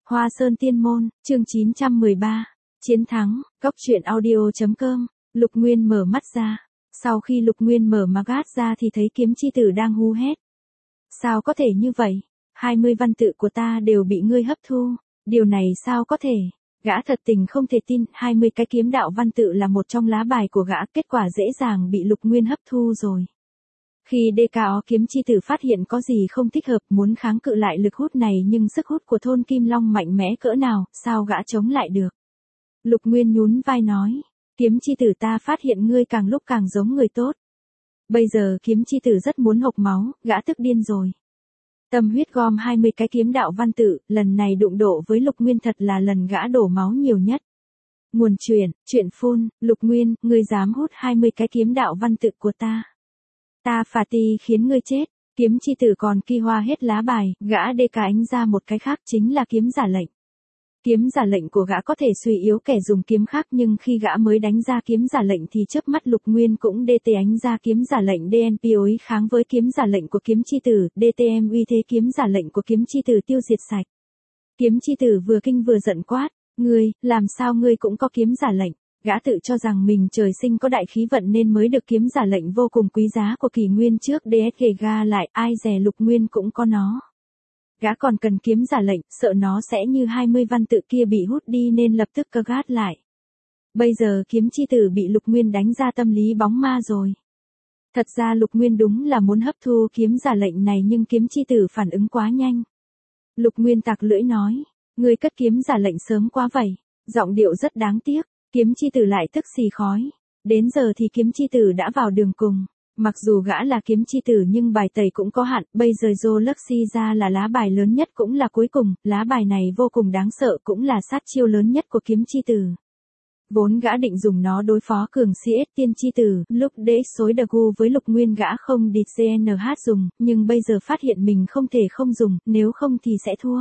Hoa Sơn Tiên Môn, chương 913, Chiến thắng, Cốc truyện audio.com, Lục Nguyên mở mắt ra. Sau khi Lục Nguyên mở mắt ra thì thấy kiếm chi tử đang hú hét. Sao có thể như vậy? 20 văn tự của ta đều bị ngươi hấp thu. Điều này sao có thể? Gã thật tình không thể tin, 20 cái kiếm đạo văn tự là một trong lá bài của gã, kết quả dễ dàng bị Lục Nguyên hấp thu rồi. Khi DKO kiếm chi tử phát hiện có gì không thích hợp, muốn kháng cự lại lực hút này, nhưng sức hút của thôn Kim Long mạnh mẽ cỡ nào, sao gã chống lại được? Lục Nguyên nhún vai nói, kiếm chi tử, ta phát hiện ngươi càng lúc càng giống người tốt. Bây giờ kiếm chi tử rất muốn hộc máu, gã tức điên rồi. Tâm huyết gom 20 cái kiếm đạo văn tự, lần này đụng độ với Lục Nguyên thật là lần gã đổ máu nhiều nhất. Nguồn chuyện phun, Lục Nguyên, ngươi dám hút 20 cái kiếm đạo văn tự của ta. Ta phà ti khiến ngươi chết. Kiếm chi tử còn kỳ hoa hết lá bài, gã đê cá ánh ra một cái khác, chính là kiếm giả lệnh. Kiếm giả lệnh của gã có thể suy yếu kẻ dùng kiếm khác, nhưng khi gã mới đánh ra kiếm giả lệnh thì chớp mắt Lục Nguyên cũng DT ánh ra kiếm giả lệnh DNP đối kháng với kiếm giả lệnh của kiếm chi tử, DTM uy thế kiếm giả lệnh của kiếm chi tử tiêu diệt sạch. Kiếm chi tử vừa kinh vừa giận quát, ngươi, làm sao ngươi cũng có kiếm giả lệnh? Gã tự cho rằng mình trời sinh có đại khí vận nên mới được kiếm giả lệnh vô cùng quý giá của kỷ nguyên trước DSG ga lại, ai dè Lục Nguyên cũng có nó. Gã còn cần kiếm giả lệnh, sợ nó sẽ như 20 văn tự kia bị hút đi nên lập tức cơ gát lại. Bây giờ kiếm chi tử bị Lục Nguyên đánh ra tâm lý bóng ma rồi. Thật ra Lục Nguyên đúng là muốn hấp thu kiếm giả lệnh này, nhưng kiếm chi tử phản ứng quá nhanh. Lục Nguyên tặc lưỡi nói, ngươi cất kiếm giả lệnh sớm quá vậy. Giọng điệu rất đáng tiếc. Kiếm chi tử lại tức xì khói. Đến giờ thì kiếm chi tử đã vào đường cùng. Mặc dù gã là kiếm chi tử nhưng bài tẩy cũng có hạn, bây giờ Galaxy ra là lá bài lớn nhất cũng là cuối cùng, lá bài này vô cùng đáng sợ, cũng là sát chiêu lớn nhất của kiếm chi tử. Vốn gã định dùng nó đối phó cường CS tiên chi tử, lúc để xối Dagu với Lục Nguyên gã không địt GNH dùng, nhưng bây giờ phát hiện mình không thể không dùng, nếu không thì sẽ thua.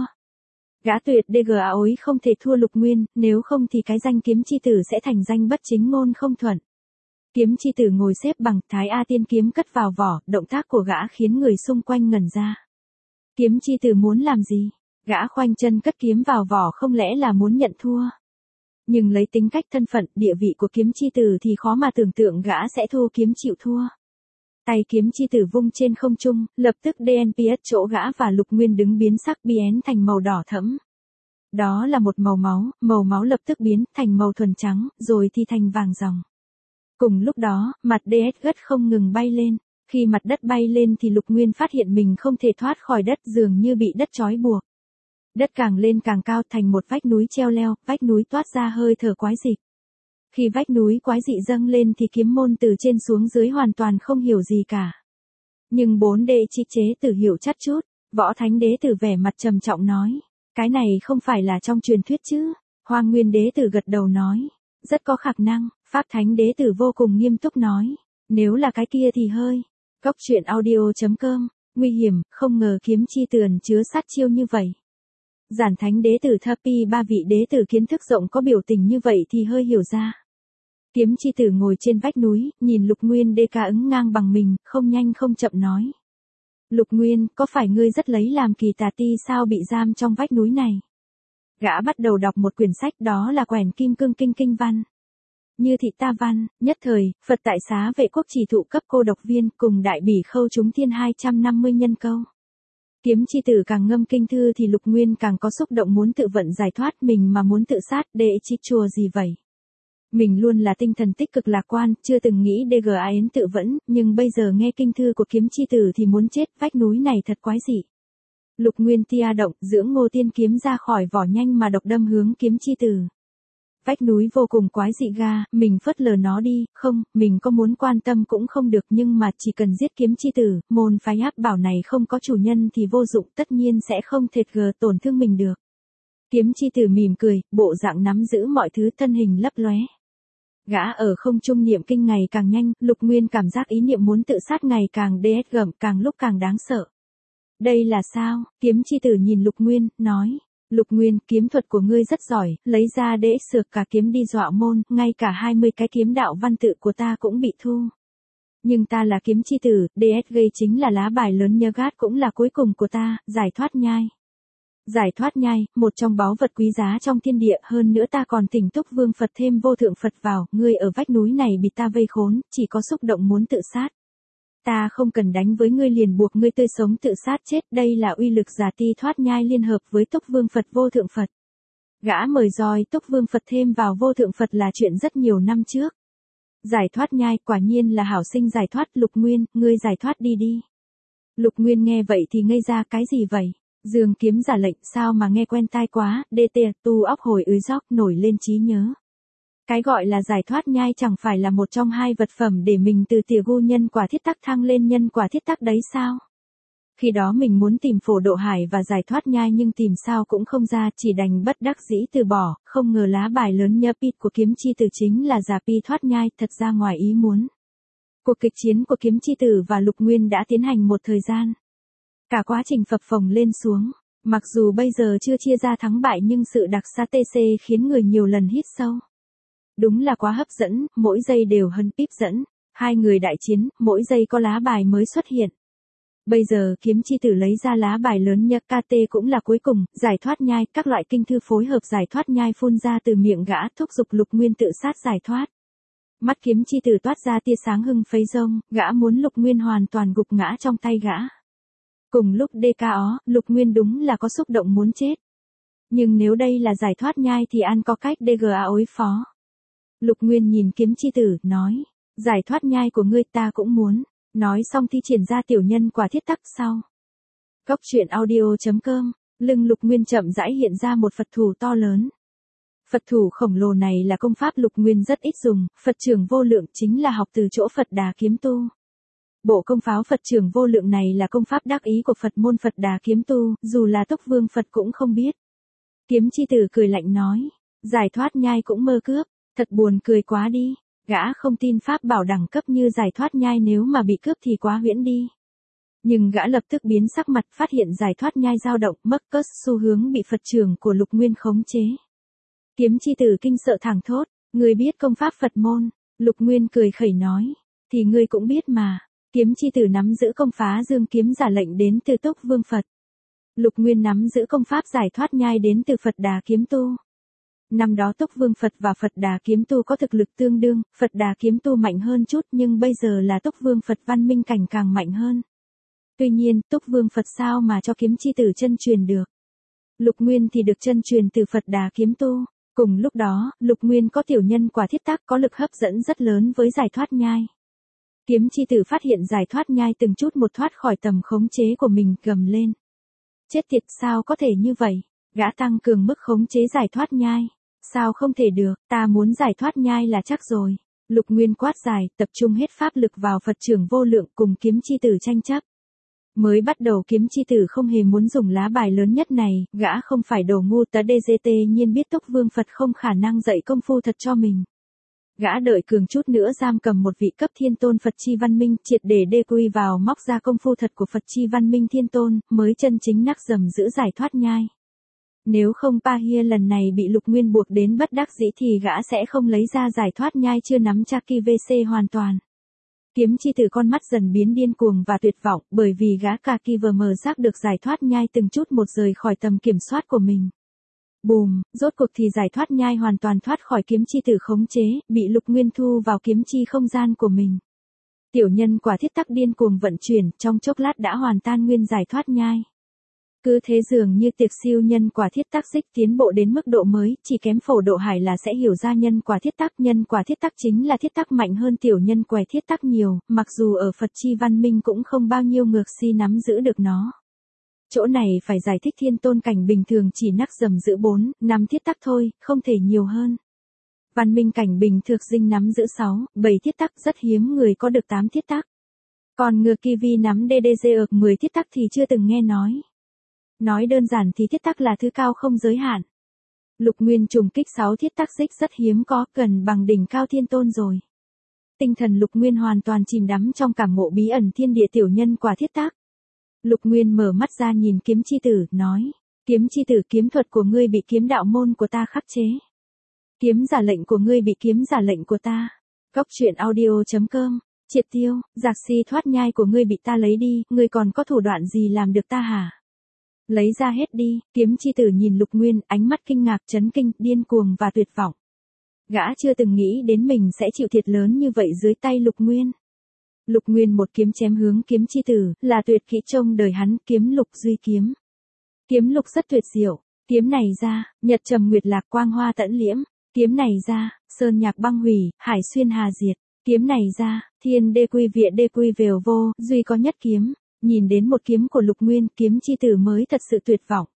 Gã tuyệt DGA ối không thể thua Lục Nguyên, nếu không thì cái danh kiếm chi tử sẽ thành danh bất chính ngôn không thuận. Kiếm chi tử ngồi xếp bằng, Thái A Tiên kiếm cất vào vỏ, động tác của gã khiến người xung quanh ngẩn ra. Kiếm chi tử muốn làm gì? Gã khoanh chân cất kiếm vào vỏ, không lẽ là muốn nhận thua? Nhưng lấy tính cách thân phận, địa vị của kiếm chi tử thì khó mà tưởng tượng gã sẽ thua kiếm chịu thua. Tay kiếm chi tử vung trên không trung, lập tức DNPS chỗ gã và Lục Nguyên đứng biến sắc biến thành màu đỏ thẫm. Đó là một màu máu lập tức biến thành màu thuần trắng, rồi thì thành vàng ròng. Cùng lúc đó, mặt DS gất không ngừng bay lên. Khi mặt đất bay lên thì Lục Nguyên phát hiện mình không thể thoát khỏi đất, dường như bị đất trói buộc. Đất càng lên càng cao, thành một vách núi treo leo, vách núi toát ra hơi thở quái dị. Khi vách núi quái dị dâng lên thì kiếm môn từ trên xuống dưới hoàn toàn không hiểu gì cả. Nhưng 4D chi chế tử hiểu chắc chút, Võ Thánh Đế Tử vẻ mặt trầm trọng nói, cái này không phải là trong truyền thuyết chứ? Hoang Nguyên Đế Tử gật đầu nói, rất có khả năng. Pháp Thánh Đế Tử vô cùng nghiêm túc nói, nếu là cái kia thì hơi. Cốc truyện audio.com, nguy hiểm, không ngờ kiếm chi tử ẩn chứa sát chiêu như vậy. Giản Thánh Đế Tử Thapi, ba vị đế tử kiến thức rộng có biểu tình như vậy thì hơi hiểu ra. Kiếm chi tử ngồi trên vách núi, nhìn Lục Nguyên DK ứng ngang bằng mình, không nhanh không chậm nói. Lục Nguyên, có phải ngươi rất lấy làm kỳ tà ti sao bị giam trong vách núi này? Gã bắt đầu đọc một quyển sách, đó là quyển Kim Cương Kinh Kinh Văn. Như thị ta văn, nhất thời, Phật tại xá vệ quốc chỉ thụ cấp cô độc viên, cùng đại bỉ khâu chúng thiên 250 nhân câu. Kiếm chi tử càng ngâm kinh thư thì Lục Nguyên càng có xúc động muốn tự vận giải thoát mình, mà muốn tự sát, để chi chùa gì vậy? Mình luôn là tinh thần tích cực lạc quan, chưa từng nghĩ DGAN tự vẫn, nhưng bây giờ nghe kinh thư của kiếm chi tử thì muốn chết, vách núi này thật quái dị. Lục Nguyên tia động, dưỡng Ngô Tiên kiếm ra khỏi vỏ nhanh mà độc đâm hướng kiếm chi tử. Vách núi vô cùng quái dị ga, mình phớt lờ nó đi, không, mình có muốn quan tâm cũng không được, nhưng mà chỉ cần giết kiếm chi tử, môn phái áp bảo này không có chủ nhân thì vô dụng, tất nhiên sẽ không thể tổn thương mình được. Kiếm chi tử mỉm cười, bộ dạng nắm giữ mọi thứ, thân hình lấp lóe. Gã ở không trung niệm kinh ngày càng nhanh, Lục Nguyên cảm giác ý niệm muốn tự sát ngày càng gầm, càng lúc càng đáng sợ. Đây là sao? Kiếm chi tử nhìn Lục Nguyên, nói. Lục Nguyên, kiếm thuật của ngươi rất giỏi, lấy ra để sược cả kiếm đi dọa môn, ngay cả 20 cái kiếm đạo văn tự của ta cũng bị thu. Nhưng ta là kiếm chi tử, DSG chính là lá bài lớn, nhớ gát cũng là cuối cùng của ta, giải thoát nhai. Giải thoát nhai, một trong báu vật quý giá trong thiên địa, hơn nữa ta còn thỉnh Túc Vương Phật thêm vô thượng Phật vào, ngươi ở vách núi này bị ta vây khốn, chỉ có xúc động muốn tự sát. Ta không cần đánh với ngươi liền buộc ngươi tươi sống tự sát chết, đây là uy lực giả ti thoát nhai liên hợp với Túc Vương Phật vô thượng Phật. Gã mời roi Túc Vương Phật thêm vào vô thượng Phật là chuyện rất nhiều năm trước. Giải thoát nhai, quả nhiên là hảo sinh giải thoát. Lục Nguyên, ngươi giải thoát đi đi. Lục Nguyên nghe vậy thì ngây ra, cái gì vậy? Dương kiếm giả lệnh, sao mà nghe quen tai quá, DT tu óc hồi róc nổi lên trí nhớ. Cái gọi là giải thoát nhai chẳng phải là một trong hai vật phẩm để mình từ tìa gu nhân quả thiết tắc thăng lên nhân quả thiết tắc đấy sao? Khi đó mình muốn tìm phổ độ hải và giải thoát nhai nhưng tìm sao cũng không ra, chỉ đành bất đắc dĩ từ bỏ, không ngờ lá bài lớn nhớ pít của kiếm chi tử chính là giả pi thoát nhai, thật ra ngoài ý muốn. Cuộc kịch chiến của kiếm chi tử và Lục Nguyên đã tiến hành một thời gian. Cả quá trình phập phồng lên xuống, mặc dù bây giờ chưa chia ra thắng bại nhưng sự đặc sắc TC khiến người nhiều lần hít sâu. Đúng là quá hấp dẫn, mỗi giây đều hân hấp dẫn. Hai người đại chiến, mỗi giây có lá bài mới xuất hiện. Bây giờ kiếm chi tử lấy ra lá bài lớn nhất KT cũng là cuối cùng, giải thoát nhai, các loại kinh thư phối hợp giải thoát nhai phun ra từ miệng gã, thúc giục Lục Nguyên tự sát giải thoát. Mắt kiếm chi tử toát ra tia sáng hưng phấy rông, gã muốn Lục Nguyên hoàn toàn gục ngã trong tay gã. Cùng lúc DKO, Lục Nguyên đúng là có xúc động muốn chết. Nhưng nếu đây là giải thoát nhai thì ăn có cách DGA đối phó. Lục Nguyên nhìn kiếm chi tử, nói, giải thoát nhai của ngươi ta cũng muốn. Nói xong thi triển ra tiểu nhân quả thiết tắc sau. Cốc truyện audio.com, lưng Lục Nguyên chậm rãi hiện ra một Phật thủ to lớn. Phật thủ khổng lồ này là công pháp Lục Nguyên rất ít dùng, Phật trưởng vô lượng chính là học từ chỗ Phật Đà kiếm tu. Bộ công pháo Phật trưởng vô lượng này là công pháp đắc ý của Phật môn Phật Đà kiếm tu, dù là Túc Vương Phật cũng không biết. Kiếm chi tử cười lạnh nói, giải thoát nhai cũng mơ cướp, thật buồn cười quá đi. Gã không tin pháp bảo đẳng cấp như giải thoát nhai nếu mà bị cướp thì quá huyễn đi. Nhưng gã lập tức biến sắc mặt, phát hiện giải thoát nhai dao động, mất cất xu hướng bị Phật trưởng của Lục Nguyên khống chế. Kiếm chi tử kinh sợ thẳng thốt, ngươi biết công pháp Phật môn. Lục Nguyên cười khẩy nói, thì ngươi cũng biết mà. Kiếm chi tử nắm giữ công phá dương kiếm giả lệnh đến từ Túc Vương Phật. Lục Nguyên nắm giữ công pháp giải thoát nhai đến từ Phật Đà kiếm tu. Năm đó Túc Vương Phật và Phật Đà kiếm tu có thực lực tương đương, Phật Đà kiếm tu mạnh hơn chút nhưng bây giờ là Túc Vương Phật văn minh cảnh càng mạnh hơn. Tuy nhiên, Túc Vương Phật sao mà cho kiếm chi tử chân truyền được. Lục Nguyên thì được chân truyền từ Phật Đà kiếm tu. Cùng lúc đó, Lục Nguyên có tiểu nhân quả thiết tác có lực hấp dẫn rất lớn với giải thoát nhai. Kiếm chi tử phát hiện giải thoát nhai từng chút một thoát khỏi tầm khống chế của mình, gầm lên. Chết tiệt, sao có thể như vậy? Gã tăng cường mức khống chế giải thoát nhai. Sao không thể được, ta muốn giải thoát nhai là chắc rồi. Lục Nguyên quát dài, tập trung hết pháp lực vào Phật trưởng vô lượng cùng kiếm chi tử tranh chấp. Mới bắt đầu kiếm chi tử không hề muốn dùng lá bài lớn nhất này, gã không phải đồ ngu tớ DGT nhiên biết Túc Vương Phật không khả năng dạy công phu thật cho mình. Gã đợi cường chút nữa giam cầm một vị cấp thiên tôn Phật chi văn minh triệt để đê quy vào móc ra công phu thật của Phật chi văn minh thiên tôn, mới chân chính nắc dầm giữ giải thoát nhai. Nếu không Pahia lần này bị Lục Nguyên buộc đến bất đắc dĩ thì gã sẽ không lấy ra giải thoát nhai chưa nắm chắc KVC hoàn toàn. Kiếm chi tử con mắt dần biến điên cuồng và tuyệt vọng bởi vì gã cả kỳ vừa mờ giác được giải thoát nhai từng chút một rời khỏi tầm kiểm soát của mình. Bùm, rốt cuộc thì giải thoát nhai hoàn toàn thoát khỏi kiếm chi tử khống chế, bị Lục Nguyên thu vào kiếm chi không gian của mình. Tiểu nhân quả thiết tắc điên cuồng vận chuyển, trong chốc lát đã hoàn tan nguyên giải thoát nhai. Cứ thế dường như tiệc siêu nhân quả thiết tắc xích tiến bộ đến mức độ mới, chỉ kém phổ độ hải là sẽ hiểu ra nhân quả thiết tắc chính là thiết tắc mạnh hơn tiểu nhân quả thiết tắc nhiều, mặc dù ở Phật chi văn minh cũng không bao nhiêu ngược si nắm giữ được nó. Chỗ này phải giải thích thiên tôn cảnh bình thường chỉ nắc dầm giữ 4, 5 thiết tắc thôi, không thể nhiều hơn. Văn minh cảnh bình thường dinh nắm giữ 6, 7 thiết tắc, rất hiếm người có được 8 thiết tắc. Còn ngược Kiwi nắm DDG ược 10 thiết tắc thì chưa từng nghe nói. Nói đơn giản thì thiết tắc là thứ cao không giới hạn. Lục Nguyên trùng kích 6 thiết tắc xích rất hiếm có, gần bằng đỉnh cao thiên tôn rồi. Tinh thần Lục Nguyên hoàn toàn chìm đắm trong cảm ngộ bí ẩn thiên địa tiểu nhân quả thiết tắc. Lục Nguyên mở mắt ra nhìn kiếm chi tử, nói. Kiếm chi tử, kiếm thuật của ngươi bị kiếm đạo môn của ta khắc chế. Kiếm giả lệnh của ngươi bị kiếm giả lệnh của ta. Cốc truyện audio.com, triệt tiêu, giặc si thoát nhai của ngươi bị ta lấy đi, ngươi còn có thủ đoạn gì làm được ta hả? Lấy ra hết đi, kiếm chi tử nhìn Lục Nguyên, ánh mắt kinh ngạc, chấn kinh, điên cuồng và tuyệt vọng. Gã chưa từng nghĩ đến mình sẽ chịu thiệt lớn như vậy dưới tay Lục Nguyên. Lục Nguyên một kiếm chém hướng kiếm chi tử, là tuyệt kỹ trong đời hắn, kiếm lục duy kiếm. Kiếm lục rất tuyệt diệu, kiếm này ra, nhật trầm nguyệt lạc quang hoa tẫn liễm, kiếm này ra, sơn nhạc băng hủy, hải xuyên hà diệt, kiếm này ra, thiên đê quy viện đê quy vèo vô, duy có nhất kiếm. Nhìn đến một kiếm của Lục Nguyên, kiếm chi tử mới thật sự tuyệt vọng.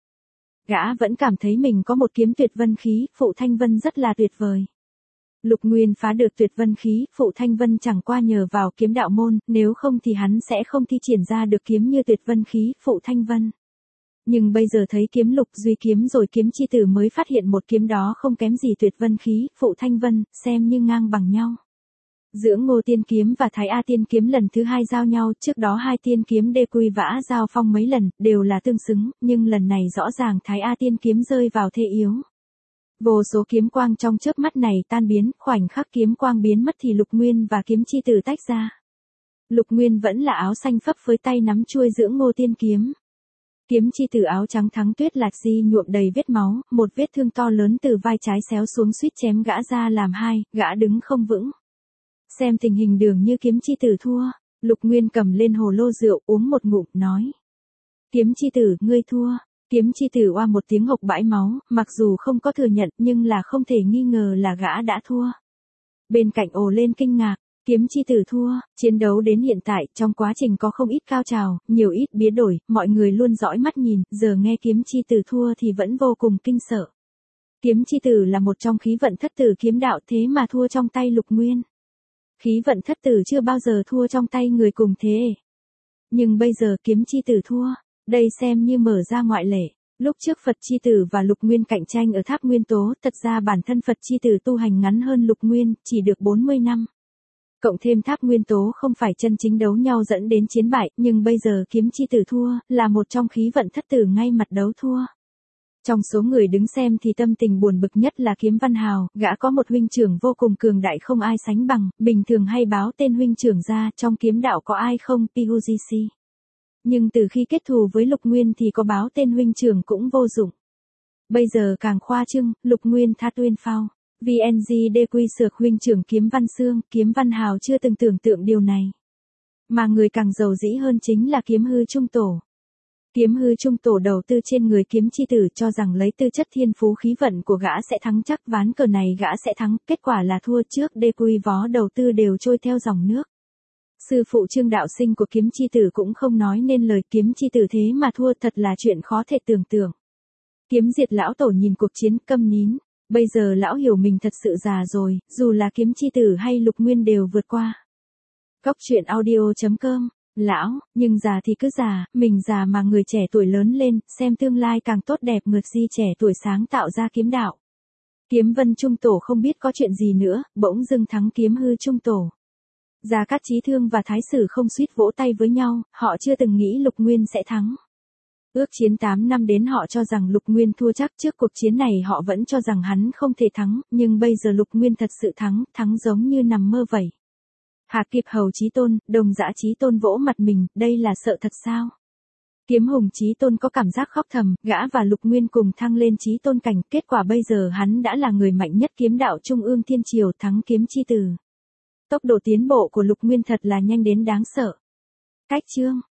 Gã vẫn cảm thấy mình có một kiếm tuyệt vân khí, phụ thanh vân rất là tuyệt vời. Lục Nguyên phá được tuyệt vân khí, phụ thanh vân chẳng qua nhờ vào kiếm đạo môn, nếu không thì hắn sẽ không thi triển ra được kiếm như tuyệt vân khí, phụ thanh vân. Nhưng bây giờ thấy kiếm lục duy kiếm rồi kiếm chi tử mới phát hiện một kiếm đó không kém gì tuyệt vân khí, phụ thanh vân, xem như ngang bằng nhau. Giữa Ngô Tiên kiếm và Thái A Tiên kiếm lần thứ hai giao nhau, trước đó hai tiên kiếm đê quy vã giao phong mấy lần, đều là tương xứng, nhưng lần này rõ ràng Thái A Tiên kiếm rơi vào thế yếu. Vô số kiếm quang trong chớp mắt này tan biến, khoảnh khắc kiếm quang biến mất thì Lục Nguyên và kiếm chi tử tách ra. Lục Nguyên vẫn là áo xanh phấp với tay nắm chuôi giữa Ngô Tiên kiếm. Kiếm chi tử áo trắng thắng tuyết lạc di nhuộm đầy vết máu, một vết thương to lớn từ vai trái xéo xuống suýt chém gã ra làm hai, gã đứng không vững. Xem tình hình đường như kiếm chi tử thua, Lục Nguyên cầm lên hồ lô rượu uống một ngụm, nói. Kiếm chi tử, ngươi thua. Kiếm chi tử oa một tiếng hộc bãi máu, mặc dù không có thừa nhận nhưng là không thể nghi ngờ là gã đã thua. Bên cạnh ồ lên kinh ngạc, kiếm chi tử thua, chiến đấu đến hiện tại, trong quá trình có không ít cao trào, nhiều ít biến đổi, mọi người luôn dõi mắt nhìn, giờ nghe kiếm chi tử thua thì vẫn vô cùng kinh sợ. Kiếm chi tử là một trong khí vận thất tử kiếm đạo thế mà thua trong tay Lục Nguyên. Khí vận thất tử chưa bao giờ thua trong tay người cùng thế. Nhưng bây giờ kiếm chi tử thua, đây xem như mở ra ngoại lệ. Lúc trước Phật chi tử và Lục Nguyên cạnh tranh ở tháp nguyên tố, thật ra bản thân Phật chi tử tu hành ngắn hơn Lục Nguyên, chỉ được 40 năm. Cộng thêm tháp nguyên tố không phải chân chính đấu nhau dẫn đến chiến bại, nhưng bây giờ kiếm chi tử thua, là một trong khí vận thất tử ngay mặt đấu thua. Trong số người đứng xem thì tâm tình buồn bực nhất là Kiếm Văn Hào, gã có một huynh trưởng vô cùng cường đại không ai sánh bằng, bình thường hay báo tên huynh trưởng ra, trong kiếm đạo có ai không, PUGC. Nhưng từ khi kết thù với Lục Nguyên thì có báo tên huynh trưởng cũng vô dụng. Bây giờ càng khoa trương, Lục Nguyên tha tuyên phao. VNG đê quy sược huynh trưởng Kiếm Văn Xương, Kiếm Văn Hào chưa từng tưởng tượng điều này. Mà người càng giàu dĩ hơn chính là Kiếm Hư Trung Tổ. Kiếm Hư Trung Tổ đầu tư trên người kiếm chi tử cho rằng lấy tư chất thiên phú khí vận của gã sẽ thắng chắc, ván cờ này gã sẽ thắng, kết quả là thua trước, đê quy vó đầu tư đều trôi theo dòng nước. Sư phụ Trương đạo sinh của kiếm chi tử cũng không nói nên lời, kiếm chi tử thế mà thua, thật là chuyện khó thể tưởng tượng. Kiếm Diệt lão tổ nhìn cuộc chiến câm nín, bây giờ lão hiểu mình thật sự già rồi, dù là kiếm chi tử hay Lục Nguyên đều vượt qua. Góc truyện audio.com. Lão, nhưng già thì cứ già, mình già mà người trẻ tuổi lớn lên, xem tương lai càng tốt đẹp, ngược di trẻ tuổi sáng tạo ra kiếm đạo. Kiếm Vân Trung Tổ không biết có chuyện gì nữa, bỗng dưng thắng Kiếm Hư Trung Tổ. Gia Cát Chí Thương và Thái Sử không suýt vỗ tay với nhau, họ chưa từng nghĩ Lục Nguyên sẽ thắng. Ước chiến 8 năm đến họ cho rằng Lục Nguyên thua chắc, trước cuộc chiến này họ vẫn cho rằng hắn không thể thắng, nhưng bây giờ Lục Nguyên thật sự thắng giống như nằm mơ vậy. Hà Kịp Hầu Chí Tôn, Đồng Dã Chí Tôn vỗ mặt mình, đây là sợ thật sao? Kiếm Hùng Chí Tôn có cảm giác khóc thầm, gã và Lục Nguyên cùng thăng lên Chí Tôn cảnh, kết quả bây giờ hắn đã là người mạnh nhất kiếm đạo Trung ương Thiên Triều, thắng kiếm chi tử. Tốc độ tiến bộ của Lục Nguyên thật là nhanh đến đáng sợ. Cách chương